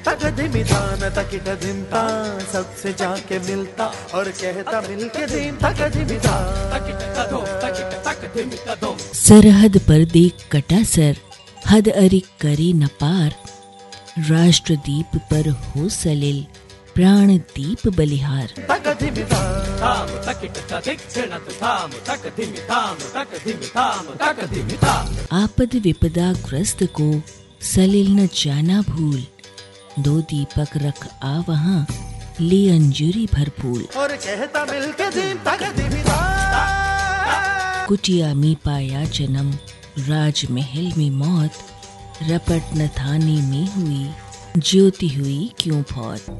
तक धिमितान तकिट धिमता सबसे जाके मिलता और कहता मिलके धिम तक धिमिता तकिट तदो तकिट तक धिमिता दो। सरहद पर देख कटा सर, हद अरिक करे न पार। राष्ट्रदीप पर हो सलिल, प्राण दीप बलिहार। तक धिमिता ताम तकिट तदिक छिणत ताम तक धिमिताम तक धिमिताम तक धिमिता। आपद विपदा ग्रस्त को सलिल न जाना भूल। दो दीपक रख आ वहाँ, ले अंजुरी भरपूर। और कहता मिलके धिम तक धिमिता। कुटिया में पाया जन्म, राजमहल में मौत। रपट न थाने में हुई, ज्योति हुई क्यों फौत।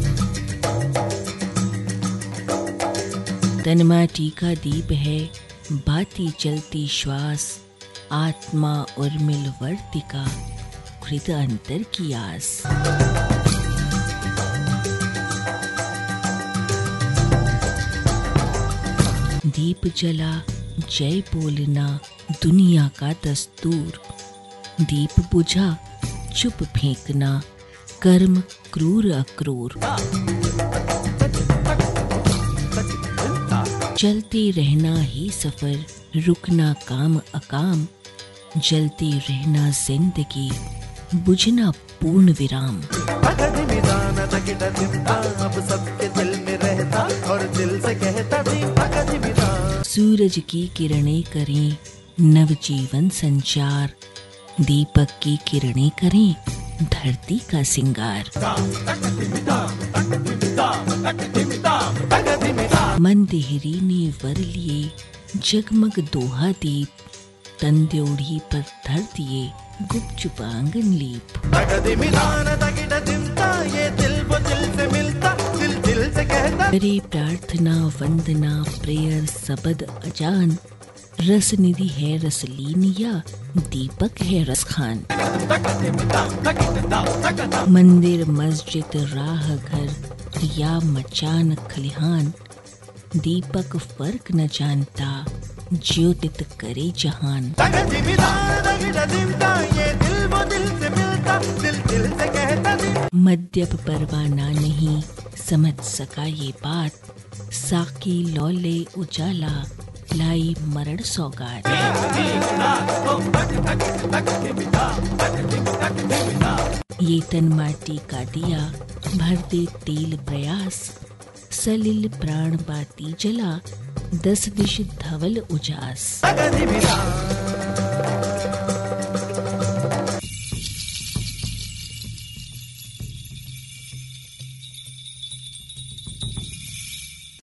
तन माटी का दीप है, बाती चलती श्वास। आत्मा उर्मिल वर्तिका, हृदय अंतर की आस। दीप जला जय बोलना दुनिया का दस्तूर। दीप बुझा चुप फेंकना, कर्म क्रूर अक्रूर। चलते रहना ही सफर, रुकना काम अकाम। जलते रहना जिंदगी, बुझना पूर्ण विराम। अब सबके दिल में रहता और दिल से कहता धिम। सूरज की किरणें करें नवजीवन संचार। दीपक की किरणें करें धरती का सिंगार। मंदेहरी ने वर लिए जगमग दोहा दीप। तन द्योढ़ी पर धर दिए गुपचुप आंगन लीप। करे प्रार्थना वंदना प्रेयर सबद अजान। रस निधि है रसलीन या दीपक है रसखान। मंदिर मस्जिद राह घर या मचान खलिहान। दीपक फर्क न जानता, ज्योतित करे जहान। मद्यप परवाना नहीं समझ सका ये बात। साकी लौले उजाला लाई मरण सौगात। ये तन माटी का दिया भर दे तेल प्रयास। सलिल प्राण बाती जला 10 दिश धवल उजास।